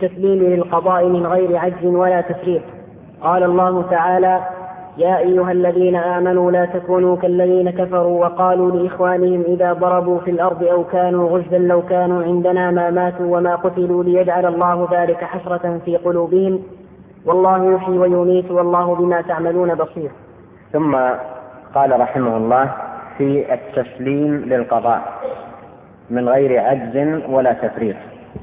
التسليم للقضاء من غير عجز ولا تفريط. قال الله تعالى: يا أيها الذين آمنوا لا تكونوا كالذين كفروا وقالوا لإخوانهم إذا ضربوا في الأرض أو كانوا غزا لو كانوا عندنا ما ماتوا وما قتلوا ليجعل الله ذلك حسرة في قلوبهم والله يحيي ويميت والله بما تعملون بصير. ثم قال رحمه الله في التسليم للقضاء من غير عجز ولا تفريط.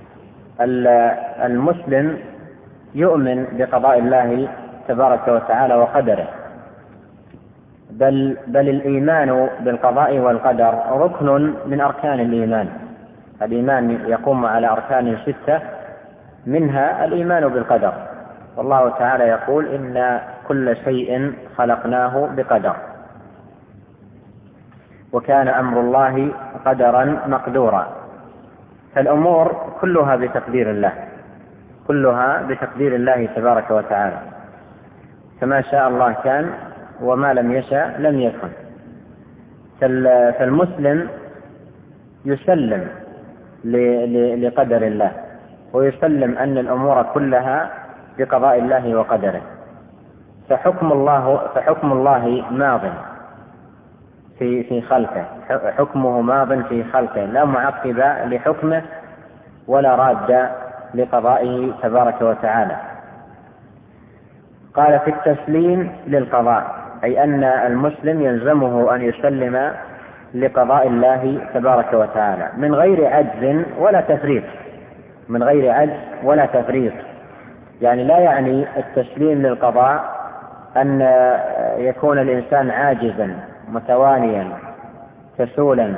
المسلم يؤمن بقضاء الله تبارك وتعالى وقدره، بل الإيمان بالقضاء والقدر ركن من أركان الإيمان. الإيمان يقوم على أركان 6 منها الإيمان بالقدر، والله تعالى يقول: إن كل شيء خلقناه بقدر وكان أمر الله قدرا مقدورا. فالأمور كلها بتقدير الله، كلها بتقدير الله تبارك وتعالى، فما شاء الله كان وما لم يشاء لم يكن. فالمسلم يسلم لقدر الله ويسلم أن الأمور كلها بقضاء الله وقدره. فحكم الله ماض في خلقه، حكمه ماض في خلقه، لا معقب لحكمه ولا راد لقضائه تبارك وتعالى. قال: في التسليم للقضاء، أي أن المسلم يلزمه أن يسلم لقضاء الله تبارك وتعالى من غير عجز ولا تفريط. من غير عجز ولا تفريط يعني لا يعني التسليم للقضاء أن يكون الإنسان عاجزا متوانيا كسولا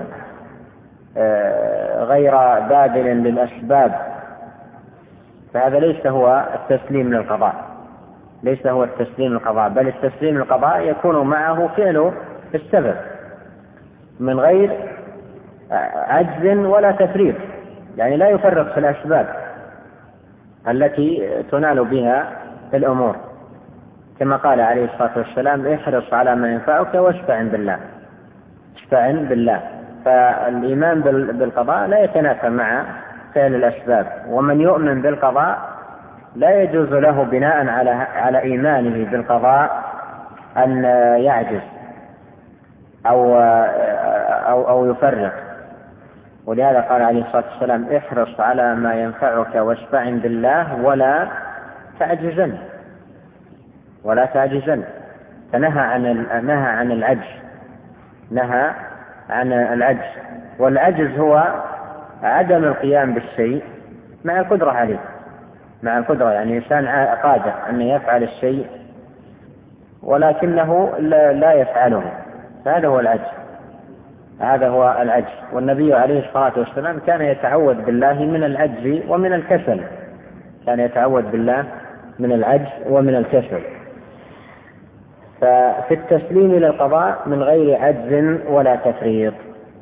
غير باذل للأسباب، فهذا ليس هو التسليم للقضاء، ليس هو التسليم للقضاء، بل التسليم للقضاء يكون معه فعل السبب من غير عجز ولا تفريط، يعني لا يفرق في الأسباب التي تنال بها الأمور، كما قال عليه الصلاة والسلام: احرص على ما ينفعك واستعن بالله. استعن بالله. فالإيمان بالقضاء لا يتنافى مع فعل الأسباب، ومن يؤمن بالقضاء لا يجوز له بناء على إيمانه بالقضاء أن يعجز أو يفرق. ولهذا قال عليه الصلاة والسلام: احرص على ما ينفعك واستعن بالله ولا تعجزن. فنهى عن العجز، نهى عن العجز. والعجز هو عدم القيام بالشيء مع القدرة عليه، مع القدرة، يعني إنسان قادر أن يفعل الشيء ولكنه لا يفعله، فهذا هو العجز، هذا هو العجز. والنبي عليه الصلاة والسلام كان يتعوذ بالله من العجز ومن الكسل، كان يتعوذ بالله من العجز ومن الكسل. ففي التسليم للقضاء من غير عجز ولا تفريط.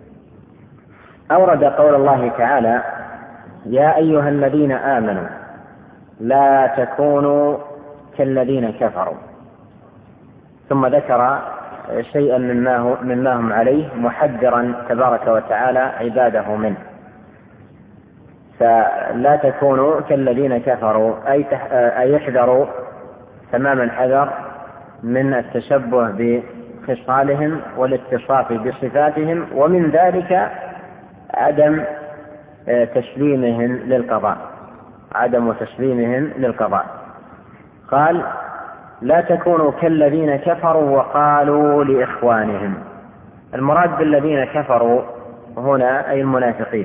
أورد قول الله تعالى: يا أيها الذين آمنوا لا تكونوا كالذين كفروا، ثم ذكر شيئا مما هم عليه محذرا تبارك وتعالى عباده منه. فلا تكونوا كالذين كفروا أي يحذروا تمام الحذر من التشبه بخصالهم والاتصاف بصفاتهم، ومن ذلك عدم تسليمهم للقضاء، عدم تسليمهم للقضاء. قال: لا تكونوا كالذين كفروا وقالوا لإخوانهم. المراد بالذين كفروا هنا أي المنافقين،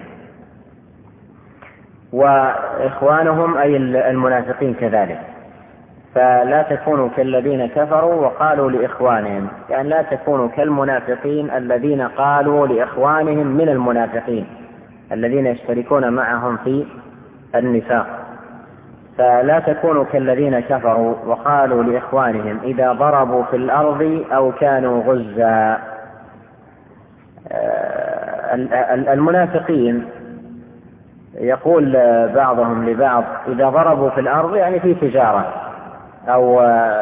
وإخوانهم أي المنافقين كذلك. فلا تكونوا كالذين كفروا وقالوا لإخوانهم، يعني لا تكونوا كالمنافقين الذين قالوا لإخوانهم من المنافقين الذين يشتركون معهم في النفاق. فلا تكونوا كالذين كفروا وقالوا لإخوانهم إذا ضربوا في الأرض أو كانوا غزا. المنافقين يقول بعضهم لبعض إذا ضربوا في الأرض، يعني في تجارة أو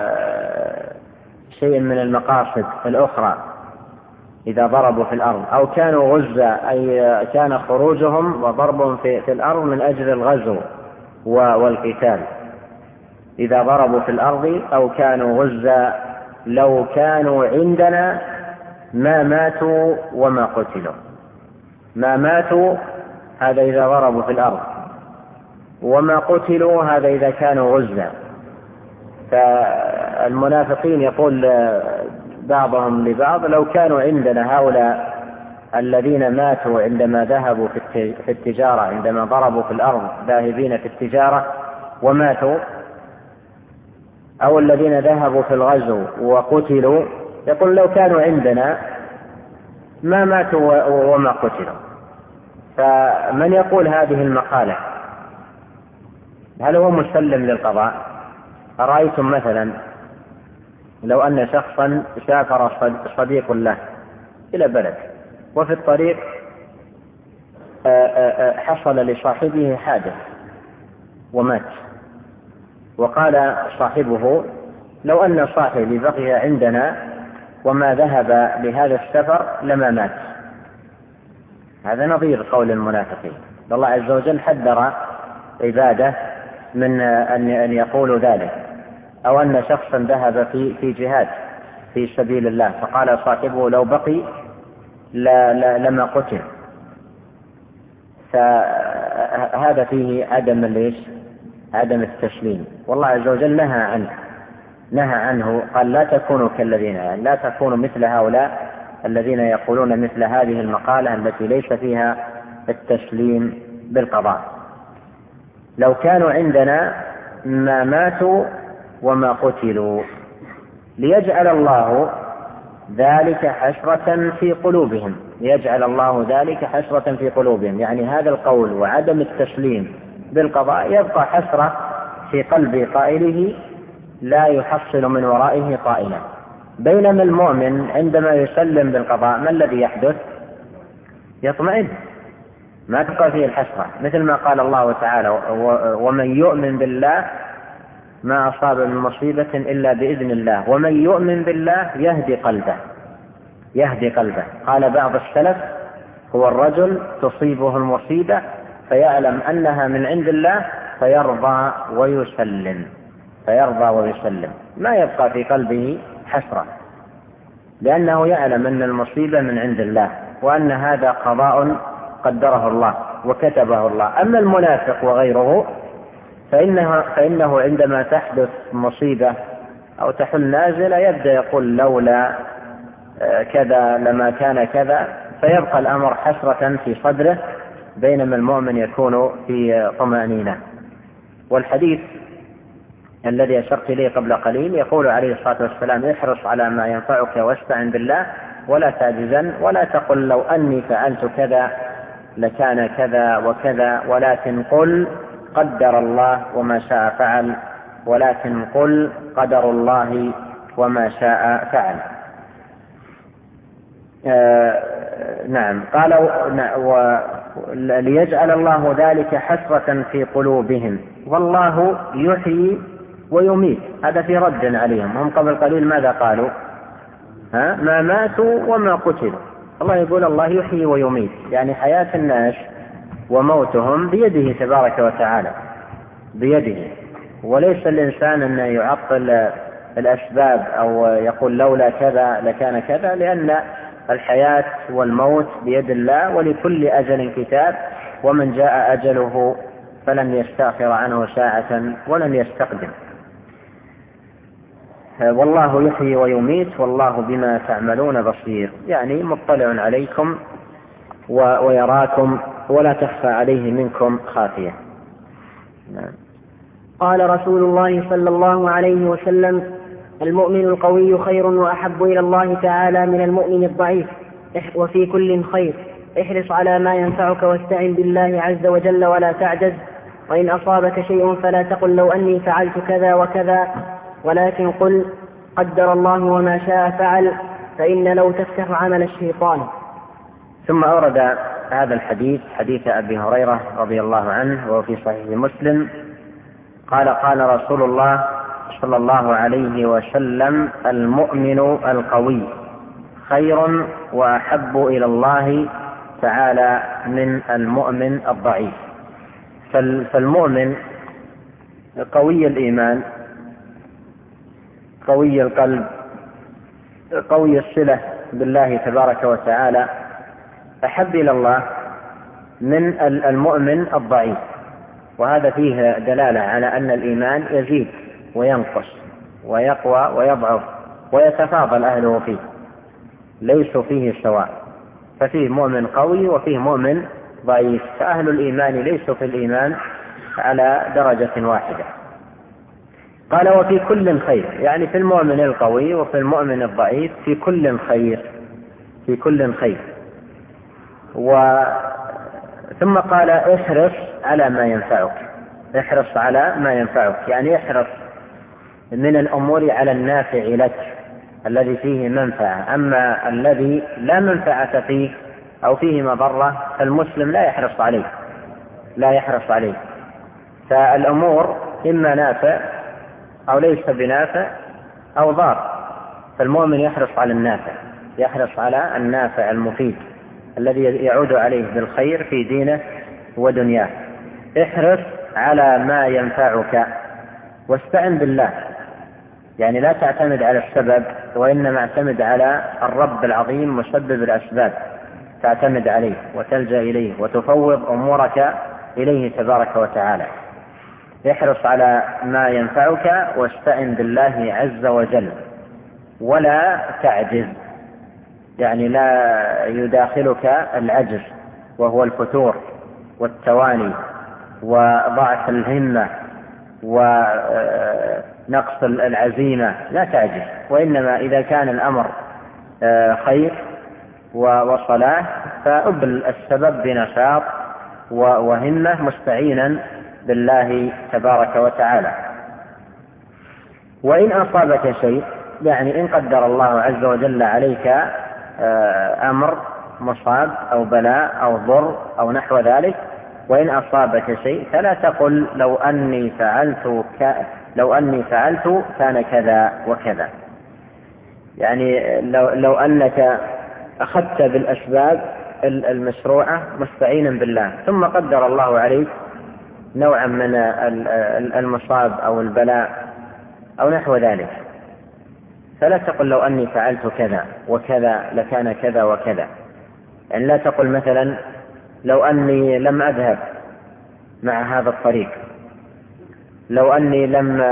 شيء من المقاصد الأخرى، إذا ضربوا في الأرض، أو كانوا غزا أي كان خروجهم وضربهم في الأرض من أجل الغزو والقتال إذا ضربوا في الأرض أو كانوا غزا لو كانوا عندنا ما ماتوا وما قتلوا. ما ماتوا هذا إذا ضربوا في الأرض، وما قتلوا هذا إذا كانوا غزا. فالمنافقين يقول بعضهم لبعض لو كانوا عندنا هؤلاء الذين ماتوا عندما ذهبوا في التجارة، عندما ضربوا في الأرض ذاهبين في التجارة وماتوا، أو الذين ذهبوا في الغزو وقتلوا، يقول لو كانوا عندنا ما ماتوا وما قتلوا. فمن يقول هذه المقالة هل هو مسلم للقضاء؟ أرأيتم مثلا لو أن شخصا سافر صديق له إلى بلد، وفي الطريق حصل لصاحبه حادث ومات، وقال صاحبه لو أن صاحبي بقي عندنا وما ذهب لهذا السفر لما مات. هذا نظير قول المنافقين. الله عز وجل حذر عباده من أن يقولوا ذلك. أو أن شخصا ذهب في جهاد في سبيل الله فقال صاحبه لو بقي لما قتل، فهذا فيه عدم التسليم. والله عز وجل نهى عنه، قال لا تكونوا كالذين، يعني لا تكونوا مثل هؤلاء الذين يقولون مثل هذه المقالة التي ليس فيها التسليم بالقضاء. لو كانوا عندنا ما ماتوا وما قتلوا ليجعل الله ذلك حسرة في قلوبهم، ليجعل الله ذلك حسرة في قلوبهم، يعني هذا القول وعدم التسليم بالقضاء يبقى حسرة في قلب قائله لا يحصل من ورائه قائلا. بينما المؤمن عندما يسلم بالقضاء ما الذي يحدث؟ يطمئن، ما تبقى فيه الحسرة، مثل ما قال الله تعالى ومن يؤمن بالله ما أصاب من مصيبة إلا بإذن الله ومن يؤمن بالله يهدي قلبه. قال بعض السلف هو الرجل تصيبه المصيبة فيعلم أنها من عند الله فيرضى ويسلم، ما يبقى في قلبه حسرة، لأنه يعلم أن المصيبة من عند الله وأن هذا قضاء قدره الله وكتبه الله. أما المنافق وغيره فإنه عندما تحدث مصيبة أو تحل نازلة يبدأ يقول لولا كذا لما كان كذا، فيبقى الأمر حسرة في صدره، بينما المؤمن يكون في طمأنينة. والحديث الذي أشرت إليه قبل قليل يقول عليه الصلاة والسلام احرص على ما ينفعك واستعن بالله ولا تعجزن، ولا تقل لو أني فعلت كذا لكان كذا وكذا، ولكن قل قدر الله وما شاء فعل، ولكن قل قدر الله وما شاء فعل. نعم. قال ليجعل الله ذلك حسرة في قلوبهم والله يحيي ويميت. هذا في رد عليهم، هم قبل قليل ماذا قالوا؟ ما ماتوا وما قتلوا. الله يقول الله يحيي ويميت، يعني حياة الناس وموتهم بيده تبارك وتعالى، بيده، وليس الإنسان أن يعطل الأسباب أو يقول لولا كذا لكان كذا، لأن الحياة والموت بيد الله ولكل أجل كتاب، ومن جاء أجله فلن يستأخر عنه ساعة ولن يستقدم. والله يحيي ويميت والله بما تعملون بصير، يعني مطلع عليكم ويراكم ولا تخفى عليه منكم خافية. قال رسول الله صلى الله عليه وسلم المؤمن القوي خير وأحب إلى الله تعالى من المؤمن الضعيف، وفي كل خير، احرص على ما ينفعك واستعن بالله عز وجل ولا تعجز، وإن أصابك شيء فلا تقل لو أني فعلت كذا وكذا، ولكن قل قدر الله وما شاء فعل، فإن لو تفتح عمل الشيطان. ثم أورد هذا الحديث حديث أبي هريرة رضي الله عنه وفي صحيح مسلم قال قال رسول الله صلى الله عليه وسلم المؤمن القوي خير وأحب إلى الله تعالى من المؤمن الضعيف. فالمؤمن قوي الإيمان، قوي القلب، قوي الصلة بالله تبارك وتعالى، أحب إلى الله من المؤمن الضعيف. وهذا فيه دلالة على أن الإيمان يزيد وينقص ويقوى ويضعف ويتفاضل أهله فيه، ليسوا فيه سواء، ففيه مؤمن قوي وفيه مؤمن ضعيف، فأهل الإيمان ليسوا في الإيمان على درجة واحدة. قال وفي كل خير، يعني في المؤمن القوي وفي المؤمن الضعيف في كل خير، في كل خير. ثم قال احرص على ما ينفعك، احرص على ما ينفعك، يعني احرص من الأمور على النافع لك الذي فيه منفعة. أما الذي لا منفعة فيه أو فيه مضرة فالمسلم لا يحرص عليه. فالأمور إما نافع أو ليس بنافع أو ضار، فالمؤمن يحرص على النافع، يحرص على النافع المفيد الذي يعود عليه بالخير في دينه ودنياه. احرص على ما ينفعك واستعن بالله، يعني لا تعتمد على السبب وإنما اعتمد على الرب العظيم مسبب الأسباب، تعتمد عليه وتلجأ إليه وتفوض أمورك إليه تبارك وتعالى. احرص على ما ينفعك واستعن بالله عز وجل ولا تعجز، يعني لا يداخلك العجز وهو الفتور والتواني وضعف الهمة ونقص العزيمة، لا تعجز، وإنما إذا كان الأمر خير وصلاح فأبل السبب بنشاط وهمة مستعينا بالله تبارك وتعالى. وإن أصابك شيء، يعني إن قدر الله عز وجل عليك أمر مصاب أو بلاء أو ضر أو نحو ذلك، وإن أصابك شيء فلا تقل لو أني فعلت كان كذا وكذا، يعني لو أنك أخذت بالأسباب المشروعة مستعينا بالله ثم قدر الله عليك نوعا من المصاب أو البلاء أو نحو ذلك، فلا تقل لو أني فعلت كذا وكذا لكان كذا وكذا. يعني لا تقل مثلا لو أني لم أذهب مع هذا الطريق، لو أني لم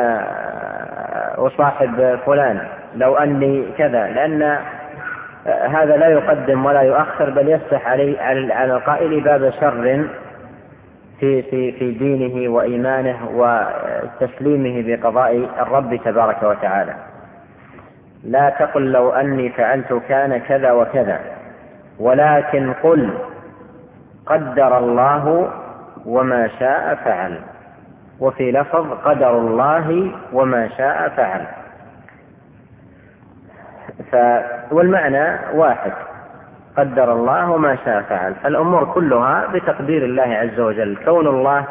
أصاحب فلان، لو أني كذا، لأن هذا لا يقدم ولا يؤخر، بل يفتح على القائل باب شر في دينه وإيمانه وتسليمه بقضاء الرب تبارك وتعالى. لا تقل لو أني فعلت كان كذا وكذا، ولكن قل قدر الله وما شاء فعل، وفي لفظ قدر الله وما شاء فعل، والمعنى واحد، قدر الله وما شاء فعل، فالأمور كلها بتقدير الله عز وجل. كون الله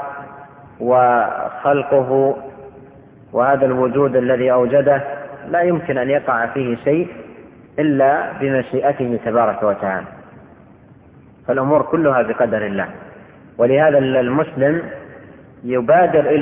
وخلقه وهذا الوجود الذي أوجده لا يمكن أن يقع فيه شيء إلا بمشيئته تبارك وتعالى، فالأمور كلها بقدر الله. ولهذا المسلم يبادر إلى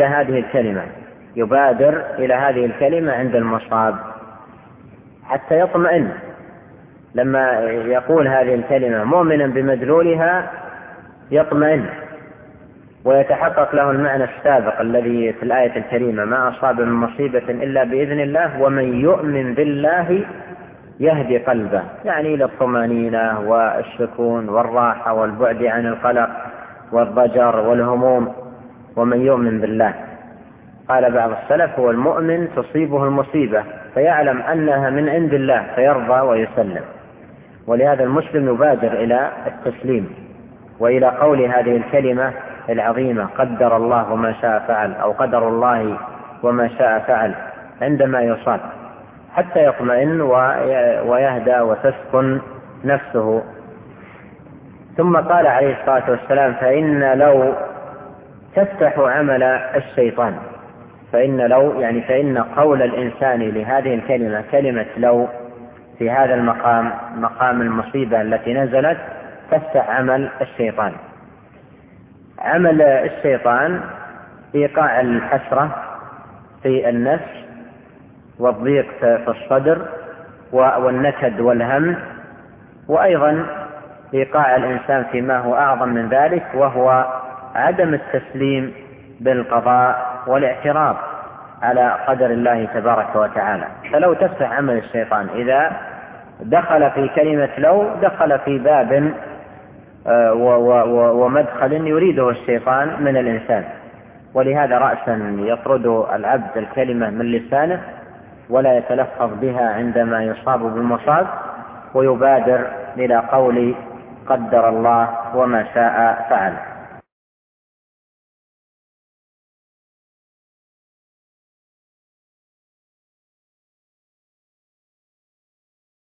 هذه الكلمة عند المصاب حتى يطمئن، لما يقول هذه الكلمة مؤمنا بمدلولها يطمئن ويتحقق له المعنى السابق الذي في الآية الكريمة: ما أصاب من مصيبة إلا بإذن الله ومن يؤمن بالله يهدي قلبه، يعني إلى الطمأنينة والسكون والراحة والبعد عن القلق والضجر والهموم. ومن يؤمن بالله، قال بعض السلف: هو المؤمن تصيبه المصيبة فيعلم أنها من عند الله فيرضى ويسلم. ولهذا المسلم يبادر إلى التسليم وإلى قول هذه الكلمة العظيمة: قدر الله وما شاء فعل، أو قدر الله وما شاء فعل، عندما يصاب حتى يطمئن ويهدى وتسكن نفسه. ثم قال عليه الصلاة والسلام: فإن لو تفتح عمل الشيطان. فإن قول الإنسان لهذه الكلمة، كلمة لو، في هذا المقام، مقام المصيبة التي نزلت، تفتح عمل الشيطان. عمل الشيطان إيقاع الحسرة في النفس والضيق في الصدر والنكد والهم، وأيضا إيقاع الإنسان فيما هو أعظم من ذلك، وهو عدم التسليم بالقضاء والاعتراض على قدر الله تبارك وتعالى. فلو تفتح عمل الشيطان إذا دخل في كلمة لو دخل في باب ومدخل يريده الشيطان من الإنسان، ولهذا رأسا يطرد العبد الكلمة من لسانه ولا يتلفظ بها عندما يصاب بالمصاب، ويبادر إلى قول قدر الله وما شاء فعل.